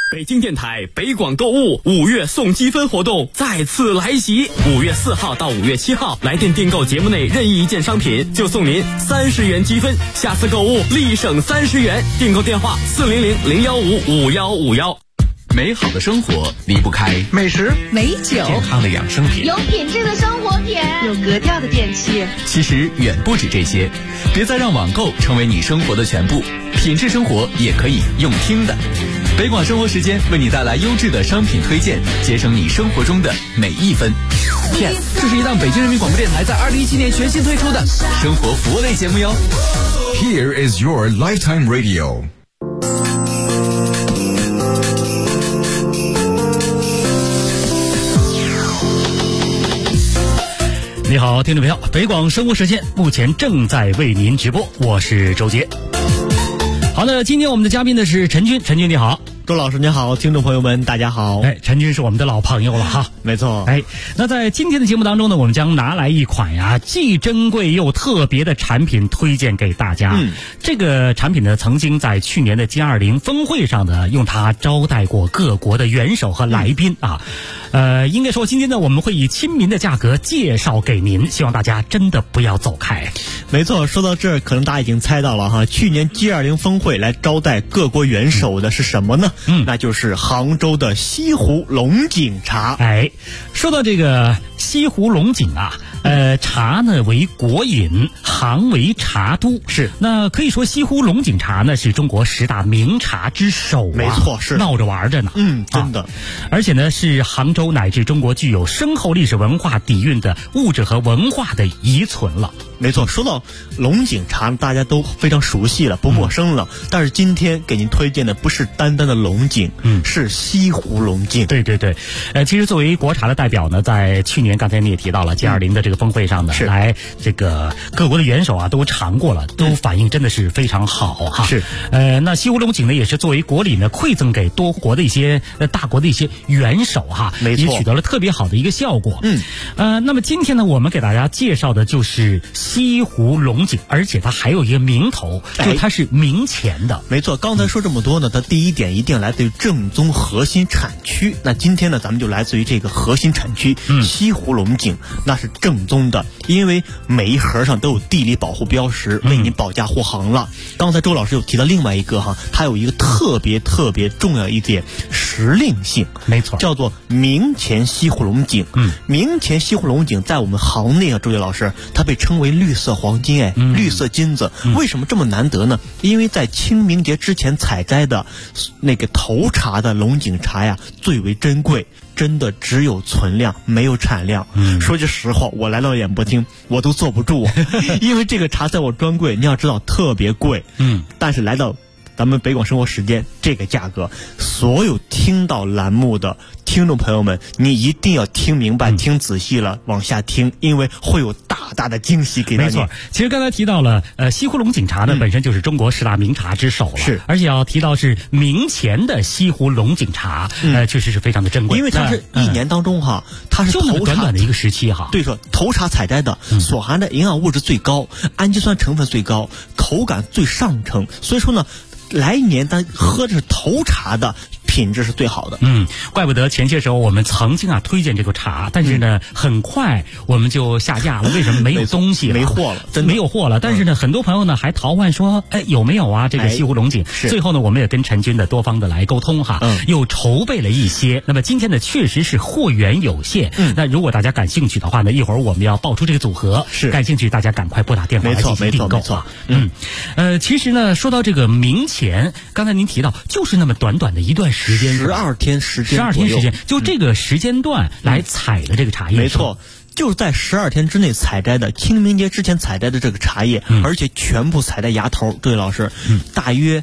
北京电台北广购物5月送积分活动再次来袭，5月4号到5月7号，来电订购节目内任意一件商品就送您30元积分，下次购物立省30元。订购电话400-015-5151。 美好的生活离不开美食、 美酒、 健康的养生品、 有品质的生活品、 有格调的电器。 其实远不止这些，别再让网购成为你生活的全部，品质生活也可以用听的。北广生活时间为你带来优质的商品推荐，节省你生活中的每一分。Yes， 这是一档北京人民广播电台在2017年全新推出的生活服务类节目哟。 Here is your lifetime radio。 你好，听众朋友，北广生活时间目前正在为您直播，我是周杰。好的，今天我们的嘉宾呢是陈军，陈军你好。 周老师你好，听众朋友们大家好。 陈军是我们的老朋友了哈。 没错。 那在今天的节目当中呢，我们将拿来一款既珍贵又特别的产品推荐给大家。这个产品呢，曾经在去年的 G20 峰会上呢，用它招待过各国的元首和来宾啊。应该说今天呢，我们会以亲民的价格介绍给您，希望大家真的不要走开。 没错，说到这儿，可能大家已经猜到了哈，去年 G20 峰会来招待各国元首的是什么呢？那就是杭州的西湖龙井茶。 说到这个西湖龙井茶呢为国饮，杭为茶都，是那可以说西湖龙井茶呢是中国10大名茶之首没错，是闹着玩着呢。 真的。 而且呢是杭州乃至中国具有深厚历史文化底蕴的物质和文化的遗存了。 没错，说到龙井茶大家都非常熟悉了，不陌生了。但是今天给您推荐的不是单单的龙井，是西湖龙井。 对。其实作为国茶的代表呢，在去年刚才你也提到了 G20 的这个峰会上呢，来这个各国的元首都尝过了，都反应真的是非常好哈。 是。 那西湖龙井呢也是作为国礼呢馈赠给多国的一些大国的一些元首哈， 没错， 也取得了特别好的一个效果。那么今天呢，我们给大家介绍的就是西湖龙井，而且它还有一个名头，就它是明前的。 没错，刚才说这么多呢，它第一点一定来自于正宗核心产区。那今天呢，咱们就来自于这个核心产区，西湖龙井，那是正宗的，因为每一盒上都有地理保护标识，为您保驾护航了。刚才周老师有提到另外一个它有一个特别重要一点，时令性。 没错， 叫做明前西湖龙井。明前西湖龙井在我们行内周杰老师，它被称为绿色黄金，绿色金子。为什么这么难得呢？因为在清明节之前采摘的那个头茶的龙井茶最为珍贵，真的只有存量没有产量。说句实话，我来到演播厅我都坐不住因为这个茶在我专柜你要知道特别贵。但是来到咱们北广生活时间这个价格，所有听到栏目的听众朋友们，你一定要听明白，听仔细了往下听，因为会有大的惊喜给到你。 没错，其实刚才提到了西湖龙井茶呢，本身就是中国10大名茶之首了， 是， 而且要提到是明前的西湖龙井茶，确实是非常的珍贵， 因为它是一年当中它是头茶短的一个时期对，说头茶采摘的，所含的营养物质最高，氨基酸成分最高，口感最上乘，所以说呢，来年咱喝的是头茶的品质是最好的。 怪不得前些时候我们曾经推荐这个茶，但是呢，很快我们就下架了。为什么？没有东西了， 没货了，真没有货了。但是呢，很多朋友呢还淘换说，有没有这个西湖龙井？最后呢，我们也跟陈军的多方的来沟通又筹备了一些。那么今天呢，确实是货源有限。那如果大家感兴趣的话呢，一会儿我们要报出这个组合， 是感兴趣大家赶快拨打电话来进行订购。其实呢，说到这个明前，刚才您提到就是那么短的一段时间 ，12天时间， 就这个时间段来采的这个茶叶。 没错，就是在12天之内采摘的，清明节之前采摘的这个茶叶，而且全部采在芽头。这位老师，大约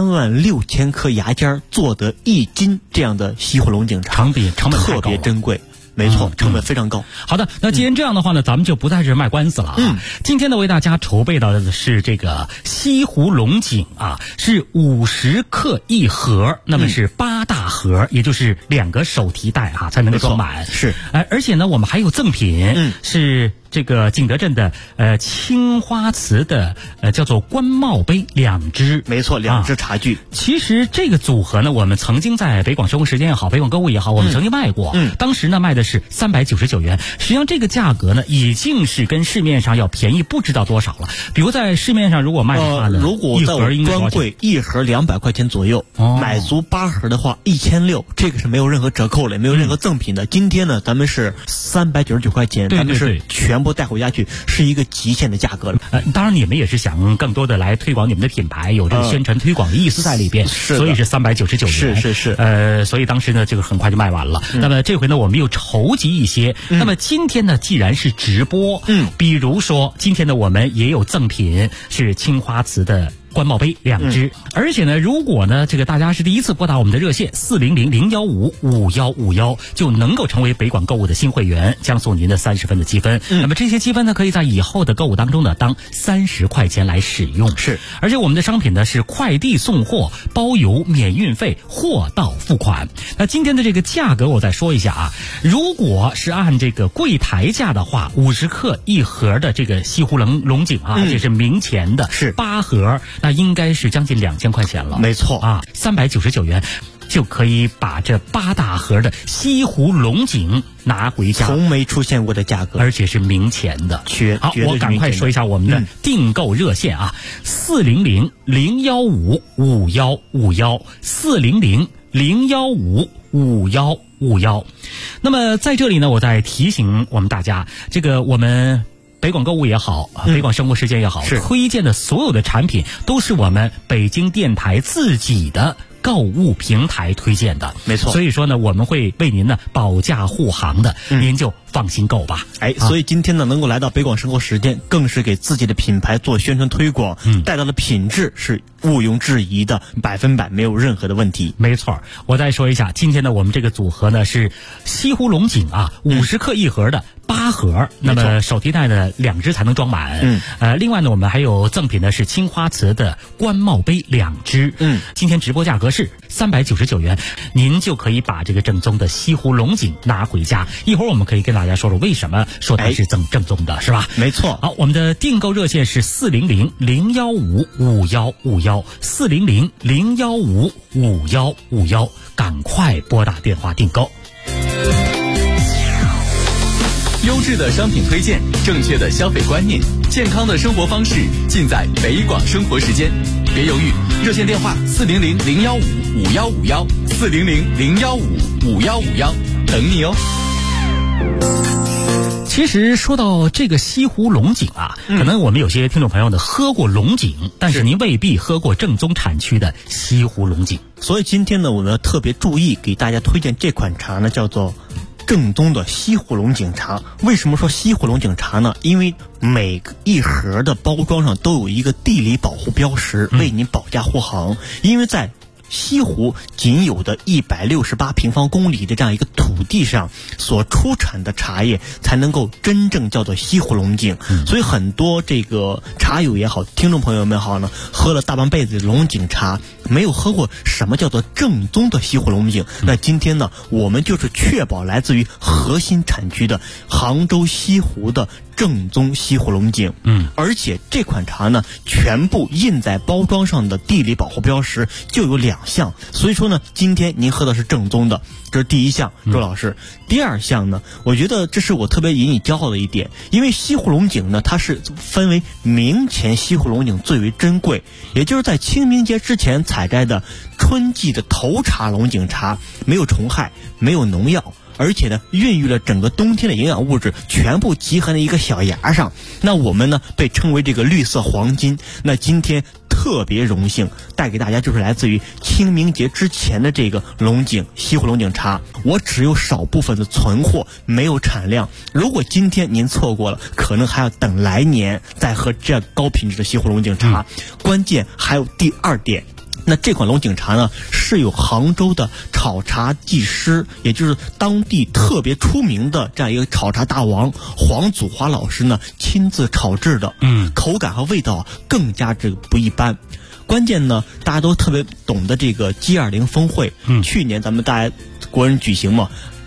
36000颗芽尖做得1斤这样的西湖龙井茶， 成本特别珍贵。没错，成本非常高。 好的，那既然这样的话呢，咱们就不在这卖关子了今天呢，为大家筹备到的是这个西湖龙井是50克一盒，那么是8大盒，也就是2个手提袋才能够装满。 是， 而且呢，我们还有赠品，是这个景德镇的青花瓷的叫做官帽杯2只， 没错，2只茶具。 其实这个组合呢，我们曾经在北广生活时间也好，北广购物也好，我们曾经卖过。当时呢卖的是399元，实际上这个价格呢已经是跟市面上要便宜不知道多少了。比如在市面上如果卖的话呢， 如果在我专柜一盒200块钱左右，买足8盒的话1600，这个是没有任何折扣的，没有任何赠品的。今天呢，咱们是399块钱，咱们是全部带回家去，是一个极限的价格了。 当然你们也是想更多的来推广你们的品牌，有这个宣传推广的意思在里边，所以是399元。 是。 所以当时呢，这个很快就卖完了。那么这回呢，我们又筹集一些。那么今天呢，既然是直播，比如说今天呢，我们也有赠品，是青花瓷的官帽杯2只，而且呢，如果呢这个大家是第一次拨打我们的热线400-015-5151，就能够成为北广购物的新会员，将送您的30分的积分。那么这些积分呢，可以在以后的购物当中呢，当30块钱来使用。 是， 而且我们的商品呢是快递送货，包邮免运费，货到付款。那今天的这个价格我再说一下啊，如果是按这个柜台价的话，50克1盒的这个西湖龙井啊，这是明前的， 是 8盒。那应该是将近2000块钱了， 没错啊399元就可以把这8大盒的西湖龙井拿回家， 从没出现过的价格， 而且是明前的。 好， 我赶快说一下我们的订购热线啊，400-015-5151，400-015-5151。那么在这里呢，我再提醒我们大家，这个我们北广购物也好，北广生活时间也好，推荐的所有的产品都是我们北京电台自己的购物平台推荐的， 没错。 所以说呢，我们会为您呢保价护航的，您就放心购吧。 所以今天呢，能够来到北广生活时间，更是给自己的品牌做宣传推广，带到的品质是毋庸置疑的，100%没有任何的问题。 没错，我再说一下，今天呢，我们这个组合呢是西湖龙井啊，50克1盒的8盒，那么手提袋呢2只才能装满。另外呢，我们还有赠品呢是青花瓷的官帽杯2只。今天直播价格是399元，您就可以把这个正宗的西湖龙井拿回家。一会儿我们可以跟大家说说为什么说它是正宗的，是吧？ 没错。 好，我们的订购热线是400-015-5151，400-015-5151，赶快拨打电话订购。 优质的商品推荐，正确的消费观念，健康的生活方式，尽在北广生活时间。别犹豫，热线电话400-015-5151，400-015-5151，等你哦。 其实说到这个西湖龙井啊，可能我们有些听众朋友呢喝过龙井，但是您未必喝过正宗产区的西湖龙井。 所以今天呢，我们要特别注意给大家推荐这款茶呢，叫做正宗的西湖龙井茶。为什么说西湖龙井茶呢？因为每一盒的包装上都有一个地理保护标识，为您保驾护航。因为在西湖仅有的168平方公里的这样一个土地上所出产的茶叶，才能够真正叫做西湖龙井。所以很多这个茶友也好，听众朋友们也好呢，喝了大半辈子龙井茶，没有喝过什么叫做正宗的西湖龙井。那今天呢，我们就是确保来自于核心产区的杭州西湖的正宗西湖龙井。而且这款茶呢，全部印在包装上的地理保护标识就有2项，所以说呢，今天您喝的是正宗的，这是第一项，周老师。第二项呢，我觉得这是我特别引以骄傲的一点，因为西湖龙井呢，它是分为明前西湖龙井最为珍贵，也就是在清明节之前采摘的春季的头茬龙井茶，没有虫害，没有农药，而且呢，孕育了整个冬天的营养物质，全部集合在一个小芽上。那我们呢，被称为这个绿色黄金。那今天特别荣幸带给大家，就是来自于清明节之前的这个龙井西湖龙井茶。我只有少部分的存货，没有产量。如果今天您错过了，可能还要等来年再喝这高品质的西湖龙井茶。关键还有第二点。那这款龙井茶呢，是有杭州的炒茶技师，也就是当地特别出名的这样一个炒茶大王黄祖华老师呢亲自炒制的，口感和味道更加这个不一般。关键呢，大家都特别懂得这个 G20 峰会，去年咱们大家国人举行嘛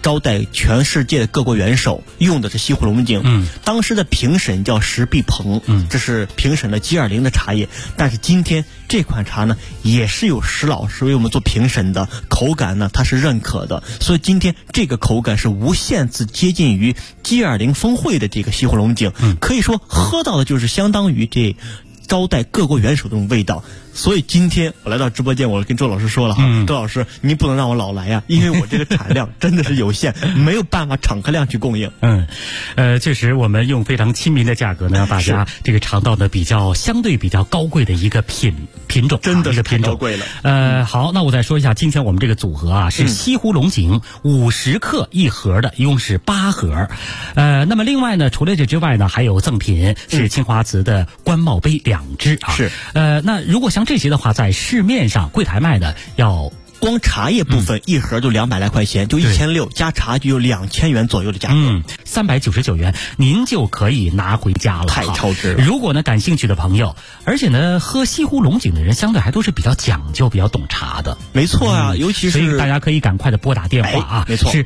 招待全世界的各国元首，用的是西湖龙井。当时的评审叫石碧鹏，这是评审的 G20 的茶叶。但是今天这款茶呢，也是有石老师为我们做评审的，口感呢它是认可的，所以今天这个口感是无限次接近于 G20 峰会的这个西湖龙井，可以说喝到的就是相当于这招待各国元首的这种味道。所以今天我来到直播间，我跟周老师说了哈，周老师您不能让我老来呀，因为我这个产量真的是有限，没有办法敞开量去供应。 确实我们用非常亲民的价格呢，让大家这个尝到的相对比较高贵的一个品种， 真的是太高贵了。好，那我再说一下，今天我们这个组合啊是西湖龙井50克一盒的，一共是8盒。那么另外呢，除了这之外呢，还有赠品是青花瓷的官帽杯2只啊。 是。 那如果像这些的话，在市面上柜台卖的要。 光茶叶部分一盒就200来块钱，就1600，加茶就有2000元左右的价格 ，399元您就可以拿回家了， 太超值了。 如果呢感兴趣的朋友，而且呢喝西湖龙井的人相对还都是比较讲究、比较懂茶的， 没错啊，尤其是所以大家可以赶快的拨打电话啊， 没错， 是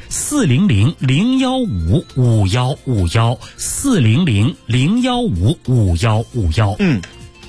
400-015-5151，400-015-5151。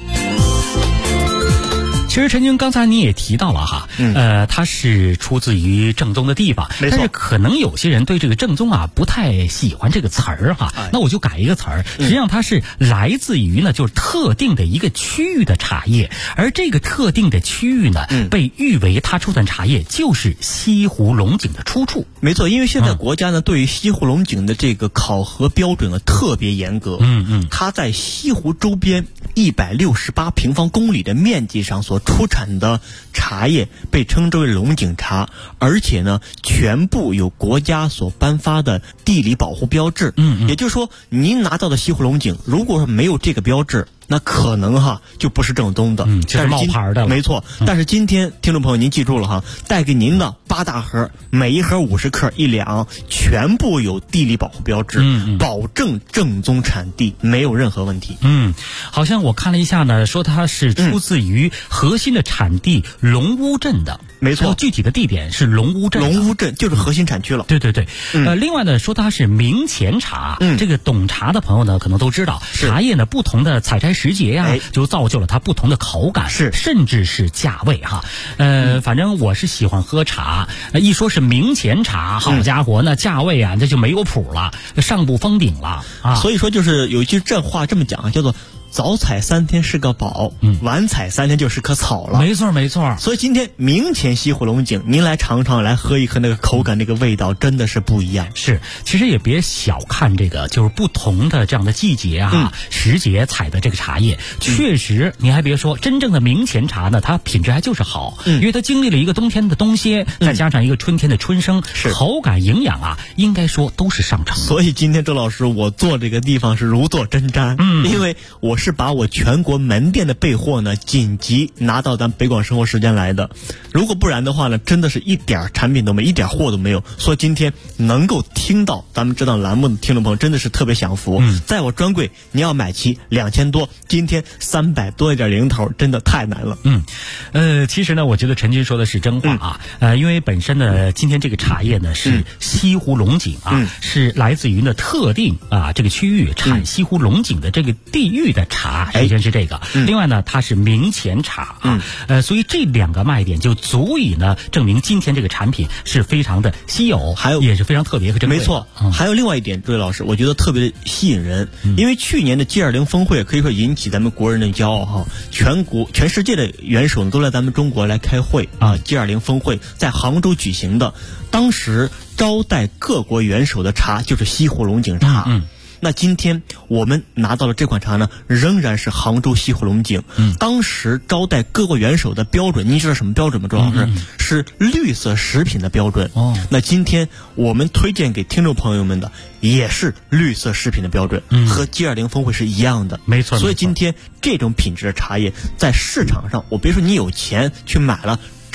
其实陈军刚才你也提到了哈，它是出自于正宗的地方，但是可能有些人对这个正宗啊不太喜欢这个词儿哈，那我就改一个词儿，实际上它是来自于呢就是特定的一个区域的茶叶，而这个特定的区域呢，被誉为它出产茶叶就是西湖龙井的出处。 没错，因为现在国家呢对于西湖龙井的这个考核标准呢特别严格，它在西湖周边168平方公里的面积上所出产的茶叶被称之为龙井茶，而且呢全部有国家所颁发的地理保护标志。也就是说您拿到的西湖龙井如果说没有这个标志，那可能就不是正宗的， 就是冒牌的了。 没错，但是今天听众朋友您记住了哈，带给您的8大盒，每一盒50克1两，全部有地理保护标志，保证正宗产地，没有任何问题。 好像我看了一下呢，说它是出自于核心的产地龙屋镇的。 没错， 具体的地点是龙屋镇。 龙屋镇就是核心产区了。 对。另外呢，说它是明前茶。这个懂茶的朋友呢，可能都知道，茶叶呢不同的采摘时节呀，就造就了它不同的口感，甚至是价位哈。反正我是喜欢喝茶，一说是明前茶，好家伙，那价位啊，这就没有谱了，上不封顶了啊。 所以说，就是有一句这话这么讲，叫做早采3天是个宝，晚采3天就是棵草了。 没错。 所以今天明前西湖龙井，您来尝尝，来喝一喝，那个口感那个味道真的是不一样。 是，其实也别小看这个，就是不同的这样的季节啊，时节采的这个茶叶，确实你还别说，真正的明前茶呢，它品质还就是好，因为它经历了一个冬天的冬歇，再加上一个春天的春生，口感营养啊，应该说都是上乘的。 所以今天周老师我做这个地方是如坐针毡，因为我是把我全国门店的备货呢紧急拿到咱北广生活时间来的，如果不然的话呢，真的是一点产品都没，一点货都没有。所以今天能够听到咱们这档栏目的听众朋友真的是特别享福。在我专柜你要买齐2000多，今天300多一点零头，真的太难了。 其实呢，我觉得陈军说的是真话啊。因为本身呢，今天这个茶叶呢是西湖龙井啊，是来自于呢特定这个区域产西湖龙井的这个地域的茶，首先是这个。另外呢，它是明前茶所以这2个卖点就足以呢证明今天这个产品是非常的稀有，还有也是非常特别和珍贵的。 没错，还有另外一点，诸位老师，我觉得特别吸引人，因为去年的 G20 峰会可以说引起咱们国人的骄傲哈，全世界的元首都来咱们中国来开会G20 峰会在杭州举行的，当时招待各国元首的茶就是西湖龙井茶。那今天我们拿到了这款茶呢，仍然是杭州西湖龙井。当时招待各国元首的标准，您知道什么标准吗，周老师？是绿色食品的标准。那今天我们推荐给听众朋友们的也是绿色食品的标准，和 G20 峰会是一样的。 没错。 所以今天这种品质的茶叶在市场上，我别说你有钱去买了，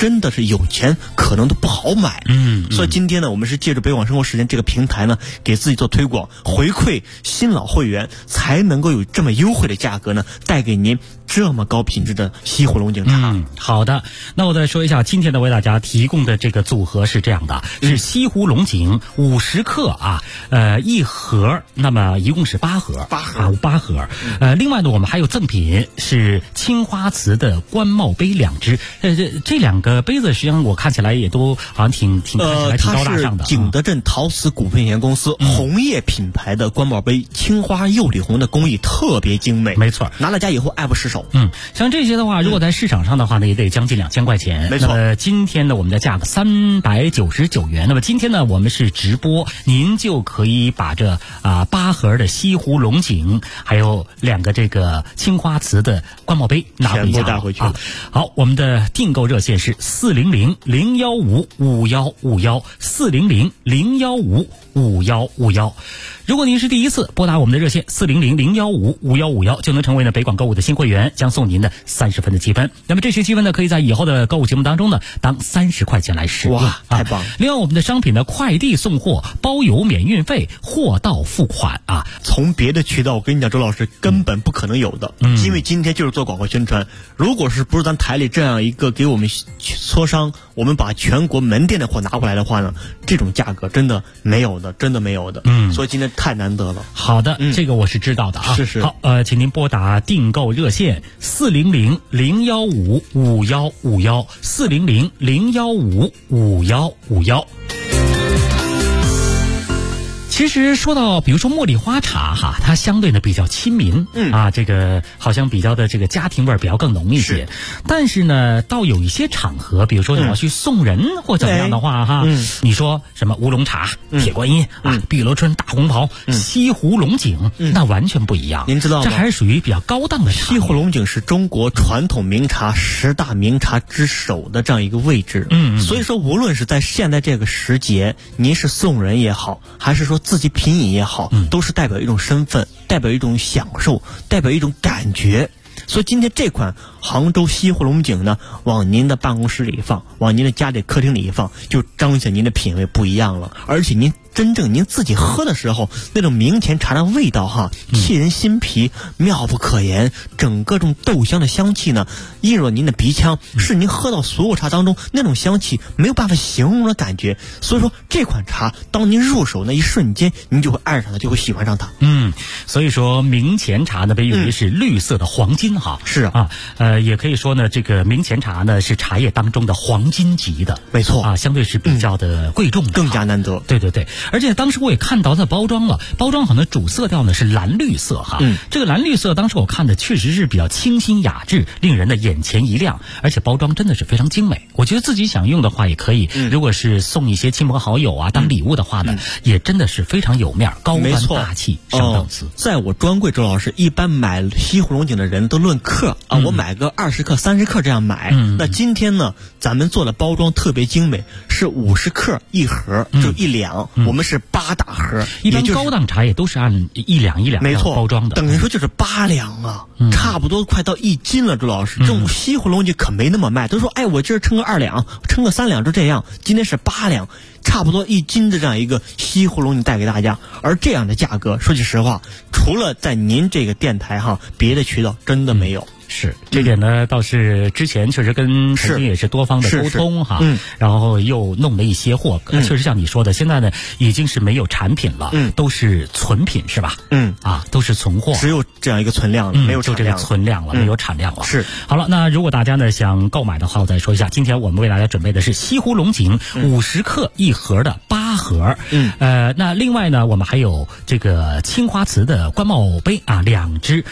真的是有钱可能都不好买。所以今天呢，我们是借着北广生活时间这个平台呢，给自己做推广，回馈新老会员，才能够有这么优惠的价格呢，带给您这么高品质的西湖龙井茶。 好的，那我再说一下今天的为大家提供的这个组合是这样的，是西湖龙井50克啊，一盒，那么一共是8盒，8盒。另外呢，我们还有赠品是青花瓷的官帽杯2只，这2个杯子实际上我看起来也都好像挺看起来挺高大上的。 它是景德镇陶瓷股份有限公司红叶品牌的官帽杯，青花釉里红的工艺特别精美， 没错， 拿到家以后爱不释手。 像这些的话，如果在市场上的话呢，也得将近2000块钱。 没错。 那么今天呢，我们的价格399元。那么今天呢，我们是直播，您就可以把这8盒的西湖龙井，还有2个这个青花瓷的官帽杯拿回家， 全部带回去。 好，我们的订购热线是400-015-5151，400-015-5151。如果您是第一次拨打我们的热线400-015-5151，就能成为呢北广购物的新会员，将送您的30分的积分。那么这些积分呢，可以在以后的购物节目当中呢，当30块钱来使用。 哇，太棒了！ 另外，我们的商品呢，快递送货，包邮免运费，货到付款啊。 从别的渠道，我跟你讲，周老师根本不可能有的，因为今天就是做广告宣传。如果是不是咱台里这样一个给我们磋商，我们把全国门店的货拿过来的话呢，这种价格真的没有的，真的没有的。所以今天太难得了。 好的，这个我是知道的啊。 是。 好，请您拨打订购热线400-015-5151，400-015-5151。其实说到比如说茉莉花茶哈，它相对呢比较亲民，这个好像比较的这个家庭味儿比较更浓一些。但是呢，到有一些场合，比如说你要去送人或怎么样的话哈，你说什么乌龙茶、铁观音碧螺春、大红袍、西湖龙井，那完全不一样。 您知道吗？ 这还是属于比较高档的茶。 西湖龙井是中国传统名茶10大名茶之首的这样一个位置。所以说无论是在现在这个时节，您是送人也好，还是说自己品饮也好，都是代表一种身份，代表一种享受，代表一种感觉。所以今天这款杭州西湖龙井呢，往您的办公室里放，往您的家里客厅里一放，就彰显您的品味不一样了。而且您真正您自己喝的时候，那种明前茶的味道哈，沁人心脾，妙不可言。整个这种豆香的香气呢，映入您的鼻腔，是您喝到所有茶当中那种香气没有办法形容的感觉。所以说这款茶，当您入手那一瞬间，您就会爱上它，就会喜欢上它。 所以说明前茶呢被誉为是绿色的黄金哈。 是啊， 也可以说呢，这个明前茶呢是茶叶当中的黄金级的， 没错啊，相对是比较的贵重的， 更加难得。 对，而且当时我也看到它包装了，包装好像主色调呢是蓝绿色哈。这个蓝绿色当时我看的确实是比较清新雅致，令人的眼前一亮，而且包装真的是非常精美。我觉得自己想用的话也可以，如果是送一些亲朋好友啊当礼物的话呢，也真的是非常有面，高端大气，上档次。 在我专柜，周老师一般买西湖龙井的人都论克啊，我买个20克、30克这样买。那今天呢，咱们做的包装特别精美，是50克一盒，就1两，我们是8大盒。 一般高档茶叶都是按1两没错包装的， 等于说就是8两啊，差不多快到1斤了。周老师，这种西湖龙井可没那么卖，都说哎，我今儿称个2两，称个3两，就这样。今天是8两。差不多1斤的这样一个西湖龙井带给大家，而这样的价格，说句实话，除了在您这个电台哈，别的渠道真的没有。 是这点呢，倒是之前确实跟陈经也是多方的沟通哈，然后又弄了一些货，确实像你说的，现在呢已经是没有产品了，都是存品是吧？都是存货， 只有这样一个存量了，没有就这个存量了，没有产量了。 是好了，那如果大家呢想购买的话，我再说一下，今天我们为大家准备的是西湖龙井50克一盒的8盒，那另外呢，我们还有这个青花瓷的官帽杯啊，2只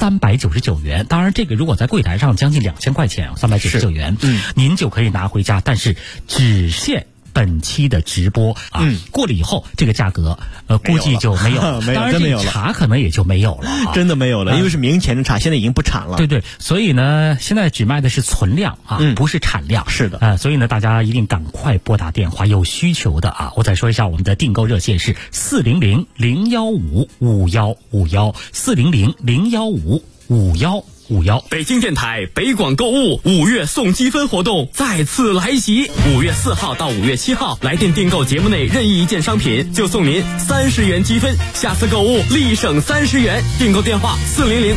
399元，当然这个如果在柜台上将近2000块钱，399元，您就可以拿回家，但是只限本期的直播啊，过了以后这个价格估计就没有了，当然这个茶可能也就没有了， 真的没有了，因为是明前的茶，现在已经不产了。 对，所以呢，现在只卖的是存量啊，不是产量。 是的， 所以呢，大家一定赶快拨打电话，有需求的啊，我再说一下我们的订购热线是400-015-5151，400-015-5151。 5151。 北京电台北广购物5月送积分活动再次来袭，5月4号到5月7号，来电订购节目内任意一件商品，就送您30元积分，下次购物立省30元。订购电话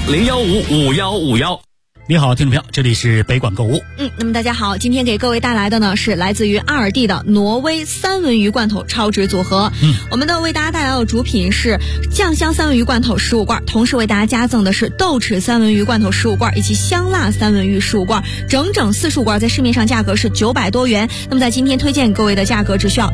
400-015-5151。 你好，听众朋友，这里是北广购物。 那么大家好，今天给各位带来的呢是来自于阿尔蒂的挪威三文鱼罐头超值组合。我们的为大家带来的主品是酱香三文鱼罐头15罐，同时为大家加赠的是豆豉三文鱼罐头15罐以及香辣三文鱼15罐，整整45罐，在市面上价格是900多元。那么在今天推荐给各位的价格只需要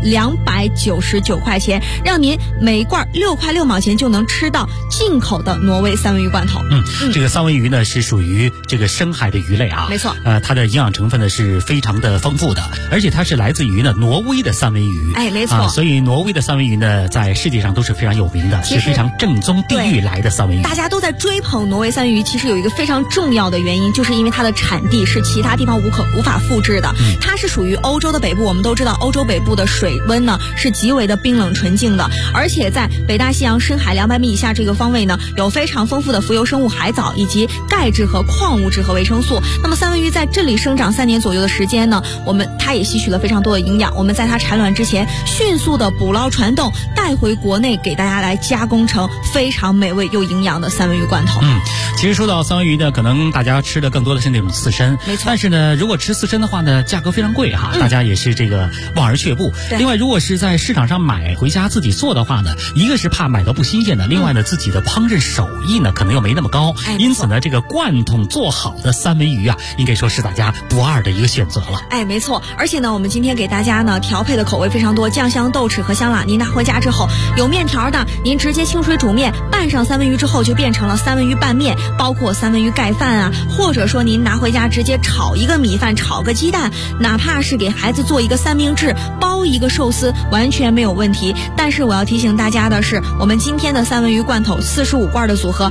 299块钱，让您每罐6块6毛钱就能吃到进口的挪威三文鱼罐头。 这个三文鱼呢是属于这个深海的鱼类啊， 没错。 它的营养成分呢是非常的丰富的，而且它是来自于呢挪威的三文鱼。 没错。 所以挪威的三文鱼呢在世界上都是非常有名的，是非常正宗地域来的三文鱼。 大家都在追捧挪威三文鱼，其实有一个非常重要的原因，就是因为它的产地是其他地方无法复制的。它是属于欧洲的北部，我们都知道欧洲北部的水温呢是极为的冰冷纯净的，而且在北大西洋深海200米以下这个方位呢，有非常丰富的浮游生物海藻以及钙质和矿物质和维生素。那么三文鱼在这里生长3年左右的时间呢，它也吸取了非常多的营养。我们在它产卵之前迅速的捕捞传动，带回国内给大家来加工成非常美味又营养的三文鱼罐头。 其实说到三文鱼呢，可能大家吃的更多的是那种刺身， 没错。 但是呢，如果吃刺身的话呢，价格非常贵哈，大家也是这个望而却步。另外，如果是在市场上买回家自己做的话呢，一个是怕买到不新鲜的，另外呢，自己的烹饪手艺呢可能又没那么高，因此呢，这个罐头做好的三文鱼啊，应该说是大家不二的一个选择了。 没错。而且呢，我们今天给大家呢调配的口味非常多，酱香、豆豉和香辣。您拿回家之后，有面条的，您直接清水煮面，拌上三文鱼之后就变成了三文鱼拌面，包括三文鱼盖饭啊，或者说您拿回家直接炒一个米饭，炒个鸡蛋，哪怕是给孩子做一个三明治，包一个寿司，完全没有问题。但是我要提醒大家的是，我们今天的三文鱼罐头45罐的组合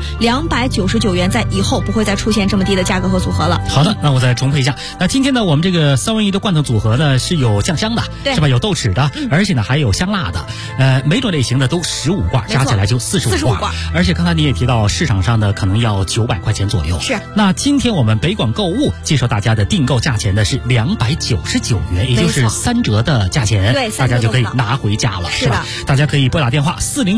299元，在以后不会再出现这么低的价格和组合了。 好的，那我再重复一下。那今天呢，我们这个三文鱼的罐头组合呢是有酱香的，是吧？有豆豉的，而且呢还有香辣的。每种类型的都15罐，加起来就45罐。而且刚才你也提到，市场上呢可能要900块钱左右。 是。 那今天我们北广购物介绍大家的订购价钱呢是299元，也就是3折的价钱， 对， 大家就可以拿回家了，是吧？大家可以拨打电话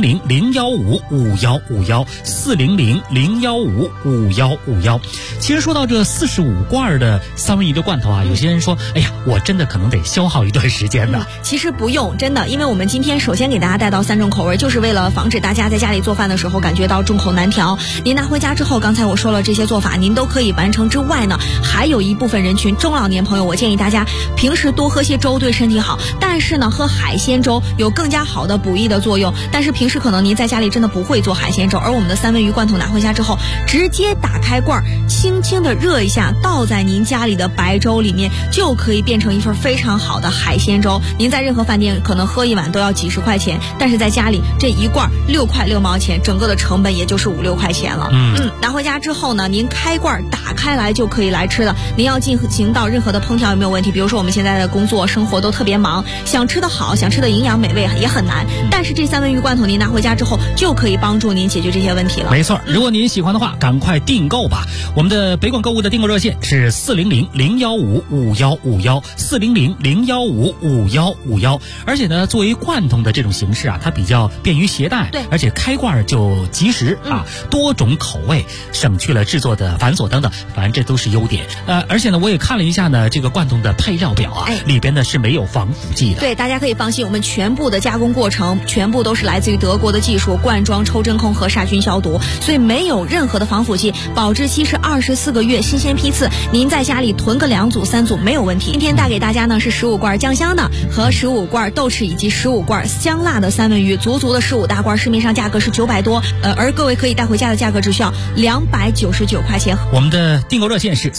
400-015-5151，400-015-5151。其实说到这45罐的三文鱼的罐头啊，有些人说，哎呀，我真的可能得消耗一段时间的。 其实不用，真的，因为我们今天首先给大家带到3种口味，就是为了防止大家在家里做饭的时候感觉到众口难调。您拿回家之后，刚才我说了这些做法，您都可以完成之外呢，还有一部分人群，中老年朋友，我建议大家平时多喝些粥，对身体好。但是呢，喝海鲜粥有更加好的补益的作用。但是平时可能您在家里真的不会做海鲜粥，而我们的三文鱼罐头拿回家之后，直接打开罐，轻轻的热一下，倒在您家里的白粥里面，就可以变成一份非常好的海鲜粥。您在任何饭店可能喝一碗都要几十块钱，但是在家里这一罐6块6毛钱，整个的成本也就是5、6块钱了。拿回家之后呢，您开罐打开来就可以来吃了。您要进行到任何的烹调也没有问题。比如说我们现在的工作生活都特别忙，想吃的好，想吃的营养美味也很难。但是这三文鱼罐头您拿回家之后，就可以帮助您解决这些问题了。 没错，如果您喜欢的话，赶快订购吧。我们的北广购物的订购热线是400-015-5151，400-015-5151。而且呢，作为罐头的这种形式啊，它比较便于携带， 对， 而且开罐就及时啊，多种口味，省去了制作的繁琐等等，反正这都是优点。而且呢，我也看了一下呢，这个罐头的配料表啊，里边呢是没有防腐剂的。 对，大家可以放心，我们全部的加工过程全部都是来自于德国的技术，灌装、抽真空和杀菌消毒，所以没有任何的防腐剂，保质期是24个月，新鲜批次，您在家里囤个2组3组没有问题。今天带给大家呢是15罐酱香的和15罐豆豉以及15罐香辣的三文鱼，足的15大罐，市面上价格是900多，而各位可以带回家的价格只需要299块钱。 我们的订购热线是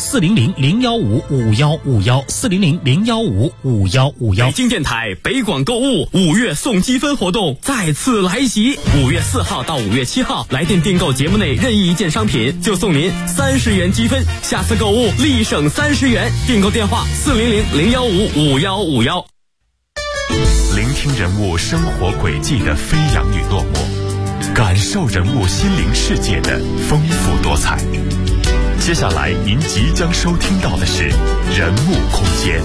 400-015-5151，400-015-5151。 北京电台北广购物5月送积分活动再次来袭，5月4号到5月7号，来电订购节目内任意一件商品，就送您30元积分，下次购物立省30元。订购电话400-015-5151。 聆听人物生活轨迹的飞扬与落寞，感受人物心灵世界的丰富多彩。 接下来您即将收听到的是人物空间。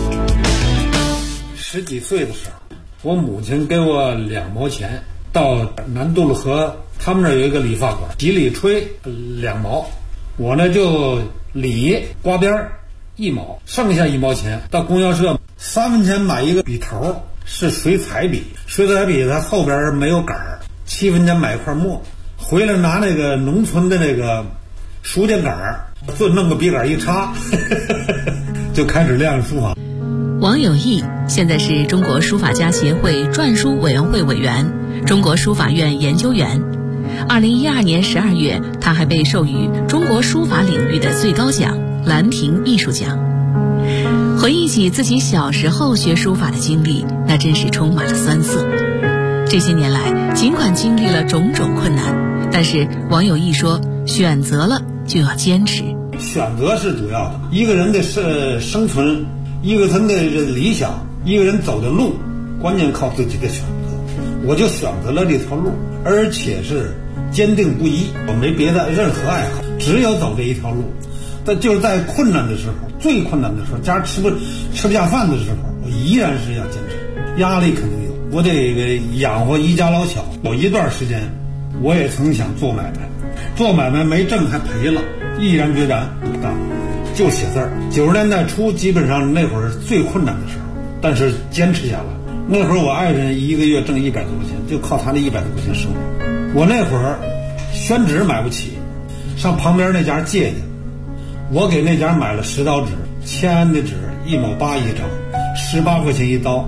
10几岁的时候，我母亲给我2毛钱，到南渡路河他们那儿有一个理发馆，洗理吹2毛，我呢就理刮边1毛，剩下1毛钱到供销社3分钱买一个笔头，是水彩笔，水彩笔它后边没有杆儿，7分钱买一块墨，回来拿那个农村的那个书架杆儿，就弄个笔杆一插就开始练书法。 王有义现在是中国书法家协会篆书委员会委员、中国书法院研究员。2012年12月，他还被授予中国书法领域的最高奖兰亭艺术奖。回忆起自己小时候学书法的经历，那真是充满了酸涩。这些年来，尽管经历了种种困难，但是王有义说，选择了就要坚持。 选择是主要的，一个人的生存，一个人的理想，一个人走的路，关键靠自己的选择。我就选择了这条路，而且是坚定不移，我没别的任何爱好，只有走这一条路。但就是在困难的时候，最困难的时候，家吃不下饭的时候，我依然是要坚持。压力肯定有，我得养活一家老小。有一段时间，我也曾想做买卖，做买卖没挣还赔了，毅然决然不干，就写字儿。90年代初，基本上那会儿最困难的时候，但是坚持下来。那会儿我爱人一个月挣100多块钱，就靠他那100多块钱生活。我那会儿宣纸买不起，上旁边那家借去，我给那家买了10刀纸，签的纸1毛8一张，18块钱一刀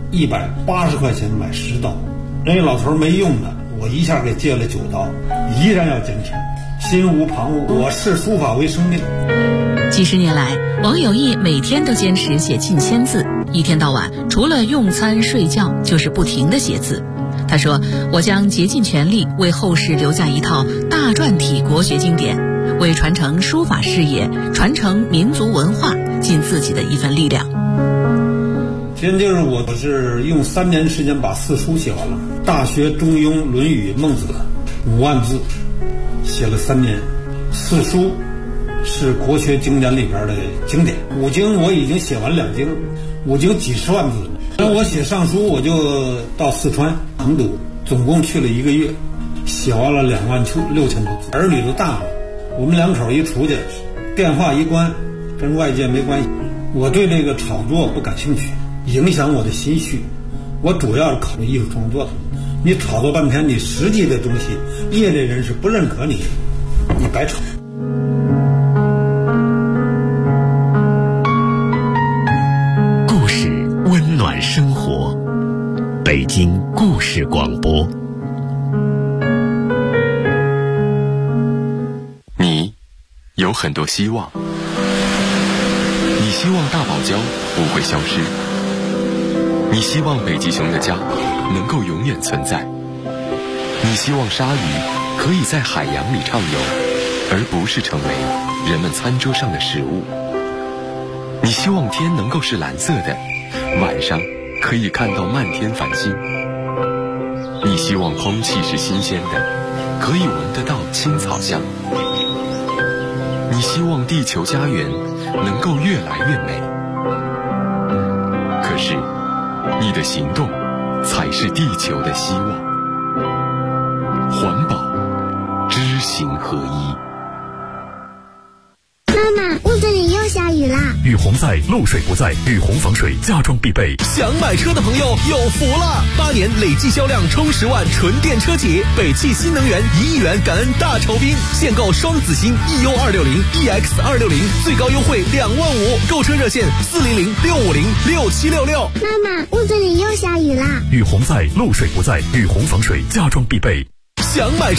，180块钱买10刀。人家老头没用的，我一下给借了9刀，依然要坚持，心无旁骛。我视书法为生命。 几十年来，王有义每天都坚持写近1000字，一天到晚除了用餐睡觉就是不停地写字。他说，我将竭尽全力为后世留下一套大篆体国学经典，为传承书法事业、传承民族文化尽自己的一份力量。 其实就是我是用3年时间把4书写完了，大学、中庸、论语、孟子5万字写了3年。4书是国学经典里边的经典，5经我已经写完2经，5经几十万字。然后我写上书，我就到四川成都，总共去了1个月，写完了26000多字。儿女都大了，我们2口一出去，电话一关，跟外界没关系。我对这个炒作不感兴趣，影响我的心绪。我主要是考虑艺术创作的。你炒作半天，你实际的东西，业内人士不认可你，你白炒。 故事温暖生活，北京故事广播。 你有很多希望，你希望大堡礁不会消失，你希望北极熊的家能够永远存在，你希望鲨鱼可以在海洋里畅游，而不是成为人们餐桌上的食物。你希望天能够是蓝色的，晚上可以看到漫天繁星。你希望空气是新鲜的，可以闻得到青草香。你希望地球家园能够越来越美，可是你的行动才是地球的希望。环保，知行合一。 妈妈，屋子里又下雨啦！ 雨洪在，漏水不在，雨洪防水家装必备。 想买车的朋友有福了！8年累计销量冲10万，纯电车企，北汽新能源1亿元感恩大酬宾，现购双子星 EU260、EX 260，最高优惠2万5，购车热线400-650-6766。 妈妈，屋子里又下雨啦！ 雨洪在，漏水不在，雨洪防水家装必备。 想买